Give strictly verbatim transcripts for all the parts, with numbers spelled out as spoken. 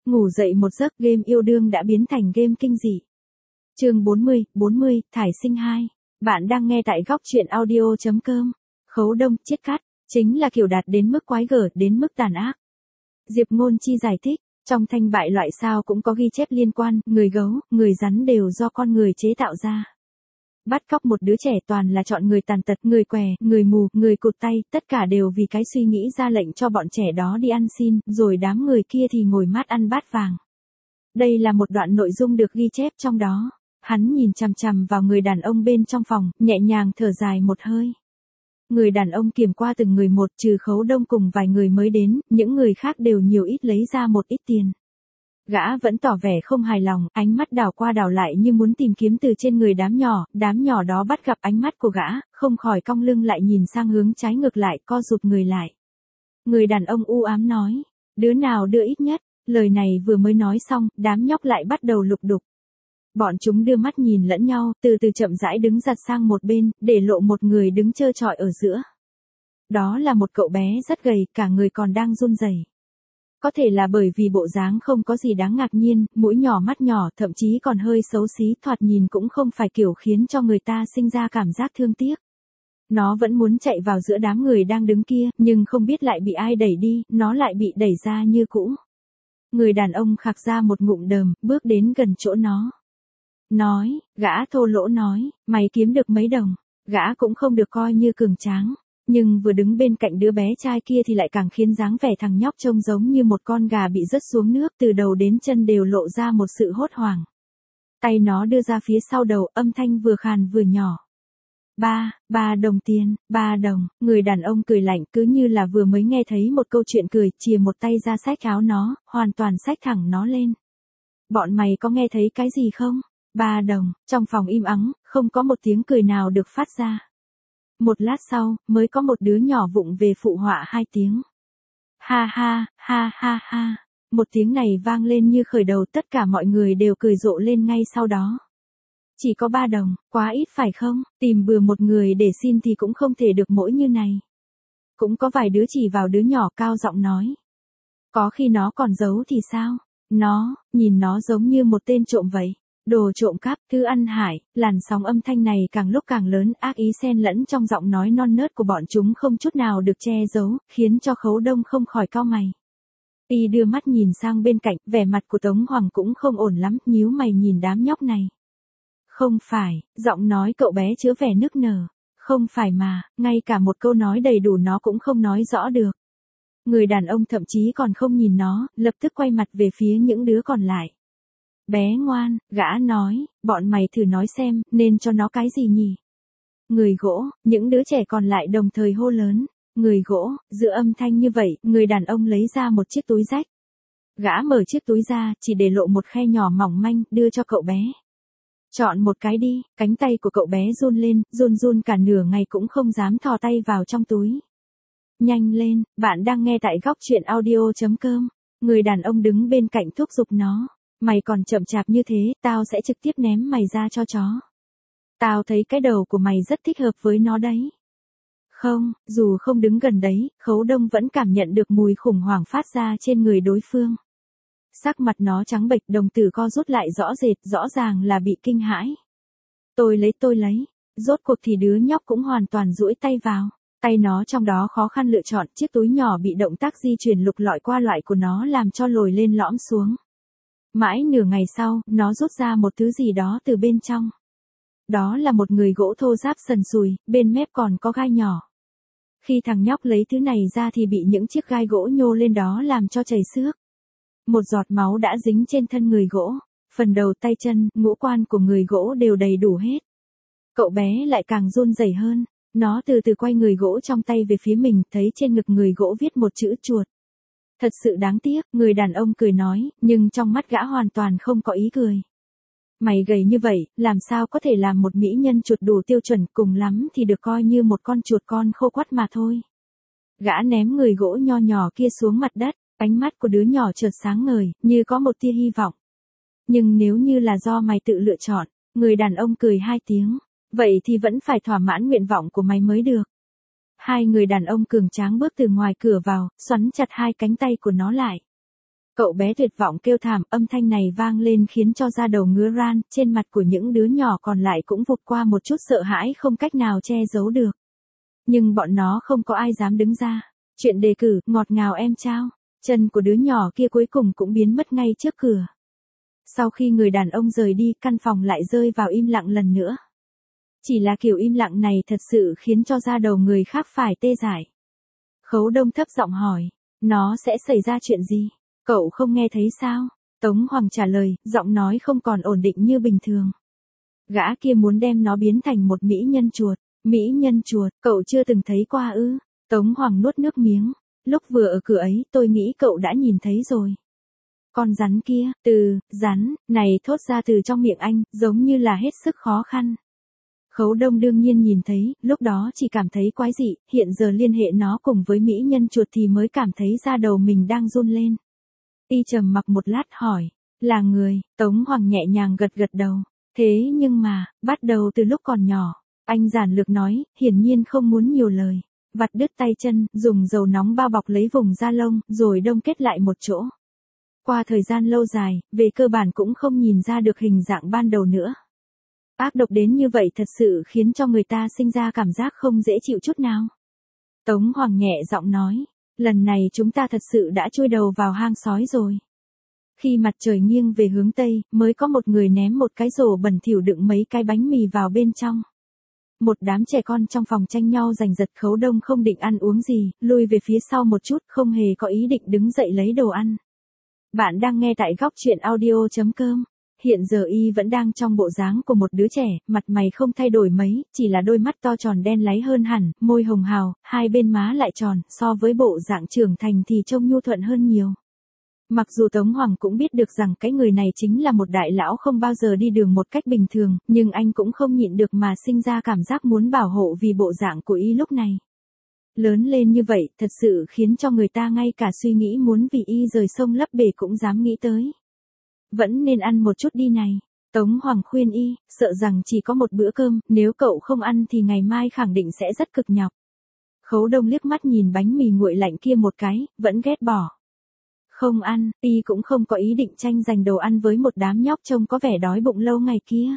ngủ dậy một giấc game yêu đương đã biến thành game kinh dị. Chương bốn mươi, bốn mươi, thải sinh hai. Bạn đang nghe tại góc truyện audio chấm com. Khấu Đông, chiết cắt, chính là kiểu đạt đến mức quái gở, đến mức tàn ác. Diệp Ngôn Chi giải thích, trong thanh bại loại sao cũng có ghi chép liên quan, người gấu, người rắn đều do con người chế tạo ra. Bắt cóc một đứa trẻ toàn là chọn người tàn tật, người què, người mù, người cụt tay, tất cả đều vì cái suy nghĩ ra lệnh cho bọn trẻ đó đi ăn xin, rồi đám người kia thì ngồi mát ăn bát vàng. Đây là một đoạn nội dung được ghi chép trong đó. Hắn nhìn chằm chằm vào người đàn ông bên trong phòng, nhẹ nhàng thở dài một hơi. Người đàn ông kiểm qua từng người một, trừ Khấu Đông cùng vài người mới đến, những người khác đều nhiều ít lấy ra một ít tiền. Gã vẫn tỏ vẻ không hài lòng, ánh mắt đảo qua đảo lại như muốn tìm kiếm từ trên người đám nhỏ, đám nhỏ đó bắt gặp ánh mắt của gã, không khỏi cong lưng lại nhìn sang hướng trái ngược lại, co rụt người lại. Người đàn ông u ám nói, đứa nào đưa ít nhất, lời này vừa mới nói xong, đám nhóc lại bắt đầu lục đục. Bọn chúng đưa mắt nhìn lẫn nhau, từ từ chậm rãi đứng giặt sang một bên, để lộ một người đứng trơ trọi ở giữa. Đó là một cậu bé rất gầy, cả người còn đang run rẩy. Có thể là bởi vì bộ dáng không có gì đáng ngạc nhiên, mũi nhỏ mắt nhỏ, thậm chí còn hơi xấu xí, thoạt nhìn cũng không phải kiểu khiến cho người ta sinh ra cảm giác thương tiếc. Nó vẫn muốn chạy vào giữa đám người đang đứng kia, nhưng không biết lại bị ai đẩy đi, nó lại bị đẩy ra như cũ. Người đàn ông khạc ra một ngụm đờm, bước đến gần chỗ nó. Nói, gã thô lỗ nói, mày kiếm được mấy đồng, gã cũng không được coi như cường tráng. Nhưng vừa đứng bên cạnh đứa bé trai kia thì lại càng khiến dáng vẻ thằng nhóc trông giống như một con gà bị rớt xuống nước, từ đầu đến chân đều lộ ra một sự hốt hoảng. Tay nó đưa ra phía sau đầu, âm thanh vừa khàn vừa nhỏ. Ba, ba đồng tiền, ba đồng, người đàn ông cười lạnh cứ như là vừa mới nghe thấy một câu chuyện cười, chìa một tay ra xách áo nó, hoàn toàn xách thẳng nó lên. Bọn mày có nghe thấy cái gì không? Ba đồng, trong phòng im ắng, không có một tiếng cười nào được phát ra. Một lát sau, mới có một đứa nhỏ vụng về phụ họa hai tiếng. Ha ha, ha ha ha. Một tiếng này vang lên như khởi đầu, tất cả mọi người đều cười rộ lên ngay sau đó. Chỉ có ba đồng, quá ít phải không? Tìm bừa một người để xin thì cũng không thể được mỗi như này. Cũng có vài đứa chỉ vào đứa nhỏ cao giọng nói. Có khi nó còn giấu thì sao? Nó, nhìn nó giống như một tên trộm vậy. Đồ trộm cắp, thứ ăn hại, làn sóng âm thanh này càng lúc càng lớn, ác ý xen lẫn trong giọng nói non nớt của bọn chúng không chút nào được che giấu, khiến cho Khấu Đông không khỏi cau mày. Y đưa mắt nhìn sang bên cạnh, vẻ mặt của Tống Hoàng cũng không ổn lắm, nhíu mày nhìn đám nhóc này. Không phải, giọng nói cậu bé chứa vẻ nức nở. Không phải mà, ngay cả một câu nói đầy đủ nó cũng không nói rõ được. Người đàn ông thậm chí còn không nhìn nó, lập tức quay mặt về phía những đứa còn lại. Bé ngoan, gã nói, bọn mày thử nói xem, nên cho nó cái gì nhỉ? Người gỗ, những đứa trẻ còn lại đồng thời hô lớn. Người gỗ, giữa âm thanh như vậy, người đàn ông lấy ra một chiếc túi rách. Gã mở chiếc túi ra, chỉ để lộ một khe nhỏ mỏng manh, đưa cho cậu bé. Chọn một cái đi, cánh tay của cậu bé run lên, run run cả nửa ngày cũng không dám thò tay vào trong túi. Nhanh lên, bạn đang nghe tại góc truyện audio chấm com. Người đàn ông đứng bên cạnh thúc giục nó. Mày còn chậm chạp như thế, tao sẽ trực tiếp ném mày ra cho chó. Tao thấy cái đầu của mày rất thích hợp với nó đấy. Không, dù không đứng gần đấy, Khấu Đông vẫn cảm nhận được mùi khủng hoảng phát ra trên người đối phương. Sắc mặt nó trắng bệch, đồng tử co rút lại rõ rệt, rõ ràng là bị kinh hãi. Tôi lấy tôi lấy, rốt cuộc thì đứa nhóc cũng hoàn toàn duỗi tay vào. Tay nó trong đó khó khăn lựa chọn, chiếc túi nhỏ bị động tác di chuyển lục lọi qua loại của nó làm cho lồi lên lõm xuống. Mãi nửa ngày sau, nó rút ra một thứ gì đó từ bên trong. Đó là một người gỗ thô ráp sần sùi, bên mép còn có gai nhỏ. Khi thằng nhóc lấy thứ này ra thì bị những chiếc gai gỗ nhô lên đó làm cho chảy xước. Một giọt máu đã dính trên thân người gỗ, phần đầu tay chân, ngũ quan của người gỗ đều đầy đủ hết. Cậu bé lại càng run rẩy hơn, nó từ từ quay người gỗ trong tay về phía mình, thấy trên ngực người gỗ viết một chữ chuột. Thật sự đáng tiếc, người đàn ông cười nói, nhưng trong mắt gã hoàn toàn không có ý cười. Mày gầy như vậy, làm sao có thể làm một mỹ nhân chuột đủ tiêu chuẩn, cùng lắm thì được coi như một con chuột con khô quắt mà thôi. Gã ném người gỗ nho nhỏ kia xuống mặt đất, ánh mắt của đứa nhỏ chợt sáng ngời, như có một tia hy vọng. Nhưng nếu như là do mày tự lựa chọn, người đàn ông cười hai tiếng, vậy thì vẫn phải thỏa mãn nguyện vọng của mày mới được. Hai người đàn ông cường tráng bước từ ngoài cửa vào, xoắn chặt hai cánh tay của nó lại. Cậu bé tuyệt vọng kêu thảm, âm thanh này vang lên khiến cho da đầu ngứa ran, trên mặt của những đứa nhỏ còn lại cũng vụt qua một chút sợ hãi không cách nào che giấu được. Nhưng bọn nó không có ai dám đứng ra. Chuyện đề cử, ngọt ngào em trao. Chân của đứa nhỏ kia cuối cùng cũng biến mất ngay trước cửa. Sau khi người đàn ông rời đi, căn phòng lại rơi vào im lặng lần nữa. Chỉ là kiểu im lặng này thật sự khiến cho da đầu người khác phải tê dại. Khấu Đông thấp giọng hỏi, nó sẽ xảy ra chuyện gì? Cậu không nghe thấy sao? Tống Hoàng trả lời, giọng nói không còn ổn định như bình thường. Gã kia muốn đem nó biến thành một mỹ nhân chuột. Mỹ nhân chuột, cậu chưa từng thấy qua ư? Tống Hoàng nuốt nước miếng. Lúc vừa ở cửa ấy tôi nghĩ cậu đã nhìn thấy rồi. Con rắn kia, từ, rắn, này thốt ra từ trong miệng anh, giống như là hết sức khó khăn. Khấu Đông đương nhiên nhìn thấy, lúc đó chỉ cảm thấy quái dị, hiện giờ liên hệ nó cùng với mỹ nhân chuột thì mới cảm thấy da đầu mình đang run lên. Y trầm mặc một lát hỏi, là người, Tống Hoàng nhẹ nhàng gật gật đầu. Thế nhưng mà, bắt đầu từ lúc còn nhỏ, anh giản lược nói, hiển nhiên không muốn nhiều lời. Vặt đứt tay chân, dùng dầu nóng bao bọc lấy vùng da lông, rồi đông kết lại một chỗ. Qua thời gian lâu dài, về cơ bản cũng không nhìn ra được hình dạng ban đầu nữa. Ác độc đến như vậy thật sự khiến cho người ta sinh ra cảm giác không dễ chịu chút nào. Tống Hoàng nhẹ giọng nói, lần này chúng ta thật sự đã chui đầu vào hang sói rồi. Khi mặt trời nghiêng về hướng Tây, mới có một người ném một cái rổ bẩn thỉu đựng mấy cái bánh mì vào bên trong. Một đám trẻ con trong phòng tranh nhau giành giật. Khấu Đông không định ăn uống gì, lùi về phía sau một chút, không hề có ý định đứng dậy lấy đồ ăn. Bạn đang nghe tại góc truyện audio chấm com. Hiện giờ y vẫn đang trong bộ dáng của một đứa trẻ, mặt mày không thay đổi mấy, chỉ là đôi mắt to tròn đen láy hơn hẳn, môi hồng hào, hai bên má lại tròn, so với bộ dạng trưởng thành thì trông nhu thuận hơn nhiều. Mặc dù Tống Hoàng cũng biết được rằng cái người này chính là một đại lão không bao giờ đi đường một cách bình thường, nhưng anh cũng không nhịn được mà sinh ra cảm giác muốn bảo hộ vì bộ dạng của y lúc này. Lớn lên như vậy, thật sự khiến cho người ta ngay cả suy nghĩ muốn vì y rời sông lấp bể cũng dám nghĩ tới. Vẫn nên ăn một chút đi này. Tống Hoàng khuyên y, sợ rằng chỉ có một bữa cơm, nếu cậu không ăn thì ngày mai khẳng định sẽ rất cực nhọc. Khấu Đông liếc mắt nhìn bánh mì nguội lạnh kia một cái, vẫn ghét bỏ. Không ăn, y cũng không có ý định tranh giành đồ ăn với một đám nhóc trông có vẻ đói bụng lâu ngày kia.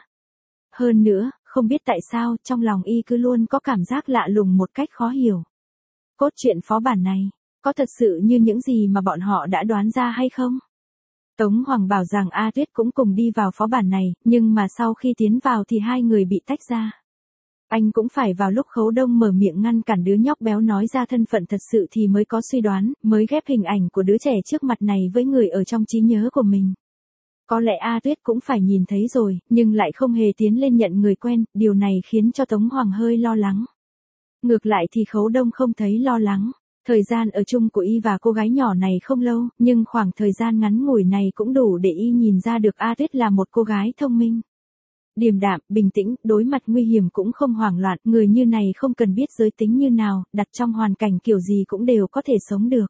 Hơn nữa, không biết tại sao, trong lòng y cứ luôn có cảm giác lạ lùng một cách khó hiểu. Cốt truyện phó bản này, có thật sự như những gì mà bọn họ đã đoán ra hay không? Tống Hoàng bảo rằng A Tuyết cũng cùng đi vào phó bản này, nhưng mà sau khi tiến vào thì hai người bị tách ra. Anh cũng phải vào lúc Khấu Đông mở miệng ngăn cản đứa nhóc béo nói ra thân phận thật sự thì mới có suy đoán, mới ghép hình ảnh của đứa trẻ trước mặt này với người ở trong trí nhớ của mình. Có lẽ A Tuyết cũng phải nhìn thấy rồi, nhưng lại không hề tiến lên nhận người quen, điều này khiến cho Tống Hoàng hơi lo lắng. Ngược lại thì Khấu Đông không thấy lo lắng. Thời gian ở chung của y và cô gái nhỏ này không lâu, nhưng khoảng thời gian ngắn ngủi này cũng đủ để y nhìn ra được A Tuyết là một cô gái thông minh. Điềm đạm, bình tĩnh, đối mặt nguy hiểm cũng không hoảng loạn, người như này không cần biết giới tính như nào, đặt trong hoàn cảnh kiểu gì cũng đều có thể sống được.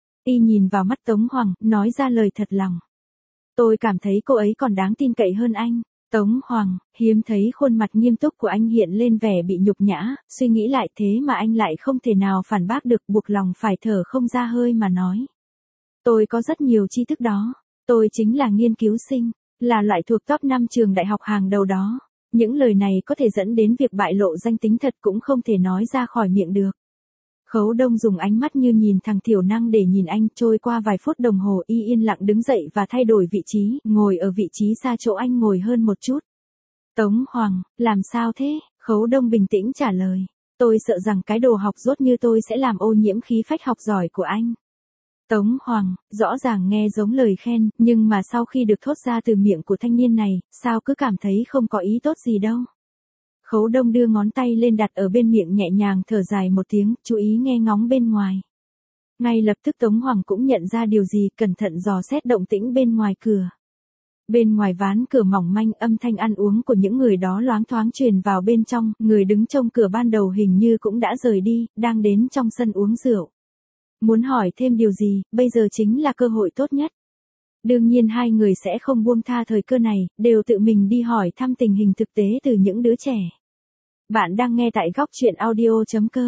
Y nhìn vào mắt Tống Hoàng, nói ra lời thật lòng. Tôi cảm thấy cô ấy còn đáng tin cậy hơn anh. Tống Hoàng, hiếm thấy khuôn mặt nghiêm túc của anh hiện lên vẻ bị nhục nhã, suy nghĩ lại thế mà anh lại không thể nào phản bác được, buộc lòng phải thở không ra hơi mà nói. Tôi có rất nhiều tri thức đó. Tôi chính là nghiên cứu sinh, là loại thuộc top năm trường đại học hàng đầu đó. Những lời này có thể dẫn đến việc bại lộ danh tính thật cũng không thể nói ra khỏi miệng được. Khấu Đông dùng ánh mắt như nhìn thằng thiểu năng để nhìn anh. Trôi qua vài phút đồng hồ y yên lặng đứng dậy và thay đổi vị trí, ngồi ở vị trí xa chỗ anh ngồi hơn một chút. Tống Hoàng, làm sao thế? Khấu Đông bình tĩnh trả lời. Tôi sợ rằng cái đồ học dốt như tôi sẽ làm ô nhiễm khí phách học giỏi của anh. Tống Hoàng, rõ ràng nghe giống lời khen, nhưng mà sau khi được thốt ra từ miệng của thanh niên này, sao cứ cảm thấy không có ý tốt gì đâu. Khấu Đông đưa ngón tay lên đặt ở bên miệng nhẹ nhàng thở dài một tiếng, chú ý nghe ngóng bên ngoài. Ngay lập tức Tống Hoàng cũng nhận ra điều gì, cẩn thận dò xét động tĩnh bên ngoài cửa. Bên ngoài ván cửa mỏng manh, âm thanh ăn uống của những người đó loáng thoáng truyền vào bên trong, người đứng trông cửa ban đầu hình như cũng đã rời đi, đang đến trong sân uống rượu. Muốn hỏi thêm điều gì, bây giờ chính là cơ hội tốt nhất. Đương nhiên hai người sẽ không buông tha thời cơ này, đều tự mình đi hỏi thăm tình hình thực tế từ những đứa trẻ. Bạn đang nghe tại góc truyện audio chấm com.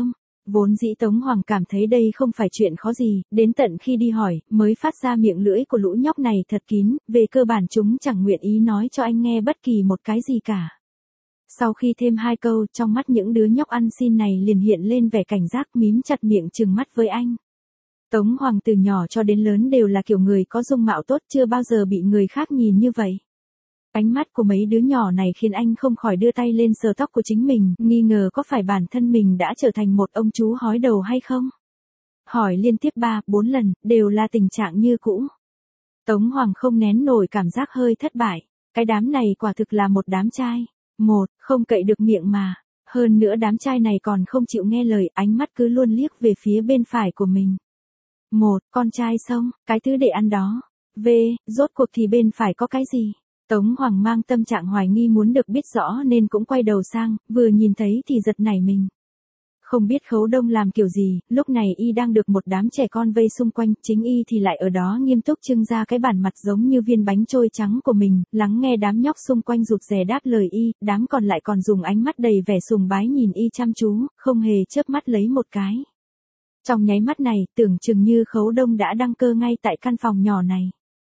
Vốn dĩ Tống Hoàng cảm thấy đây không phải chuyện khó gì, đến tận khi đi hỏi, mới phát ra miệng lưỡi của lũ nhóc này thật kín, về cơ bản chúng chẳng nguyện ý nói cho anh nghe bất kỳ một cái gì cả. Sau khi thêm hai câu, trong mắt những đứa nhóc ăn xin này liền hiện lên vẻ cảnh giác, mím chặt miệng trừng mắt với anh. Tống Hoàng từ nhỏ cho đến lớn đều là kiểu người có dung mạo tốt, chưa bao giờ bị người khác nhìn như vậy. Ánh mắt của mấy đứa nhỏ này khiến anh không khỏi đưa tay lên sờ tóc của chính mình, nghi ngờ có phải bản thân mình đã trở thành một ông chú hói đầu hay không. Hỏi liên tiếp ba, bốn lần, đều là tình trạng như cũ. Tống Hoàng không nén nổi cảm giác hơi thất bại. Cái đám này quả thực là một đám trai. Một, không cậy được miệng mà. Hơn nữa đám trai này còn không chịu nghe lời, ánh mắt cứ luôn liếc về phía bên phải của mình. Một, con trai xong, cái thứ để ăn đó. V, rốt cuộc thì bên phải có cái gì? Tống Hoàng mang tâm trạng hoài nghi muốn được biết rõ nên cũng quay đầu sang, vừa nhìn thấy thì giật nảy mình. Không biết Khấu Đông làm kiểu gì, lúc này y đang được một đám trẻ con vây xung quanh, chính y thì lại ở đó nghiêm túc trưng ra cái bản mặt giống như viên bánh trôi trắng của mình, lắng nghe đám nhóc xung quanh rụt rè đáp lời y, đám còn lại còn dùng ánh mắt đầy vẻ sùng bái nhìn y chăm chú, không hề chớp mắt lấy một cái. Trong nháy mắt này, tưởng chừng như Khấu Đông đã đăng cơ ngay tại căn phòng nhỏ này.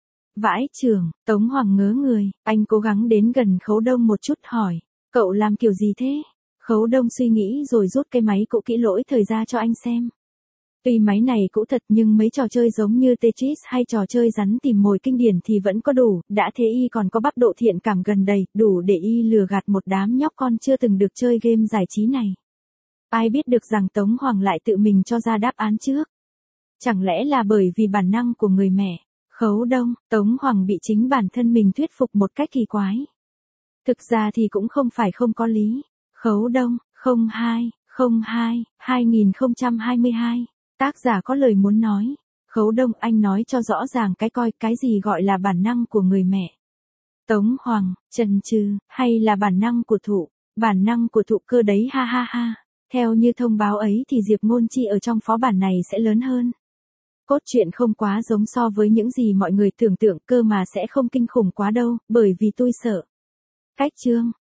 Vãi chưởng, Tống Hoàng ngớ người, anh cố gắng đến gần Khấu Đông một chút hỏi, cậu làm kiểu gì thế? Khấu Đông suy nghĩ rồi rút cái máy cũ kỹ lỗi thời ra cho anh xem. Tuy máy này cũ thật nhưng mấy trò chơi giống như Tetris hay trò chơi rắn tìm mồi kinh điển thì vẫn có đủ, đã thế y còn có bắp độ thiện cảm gần đầy, đủ để y lừa gạt một đám nhóc con chưa từng được chơi game giải trí này. Ai biết được rằng Tống Hoàng lại tự mình cho ra đáp án trước. Chẳng lẽ là bởi vì bản năng của người mẹ? Khấu Đông, Tống Hoàng bị chính bản thân mình thuyết phục một cách kỳ quái. Thực ra thì cũng không phải không có lý. Khấu Đông, không hai, không hai, hai nghìn không trăm hai mươi hai. Tác giả có lời muốn nói. Khấu Đông, anh nói cho rõ ràng cái coi, cái gì gọi là bản năng của người mẹ. Tống Hoàng, chần chừ, hay là bản năng của thụ, bản năng của thụ cơ đấy ha ha ha. Theo như thông báo ấy thì Diệp Ngôn Chi ở trong phó bản này sẽ lớn hơn. Cốt truyện không quá giống so với những gì mọi người tưởng tượng, cơ mà sẽ không kinh khủng quá đâu, bởi vì tôi sợ. Cách chương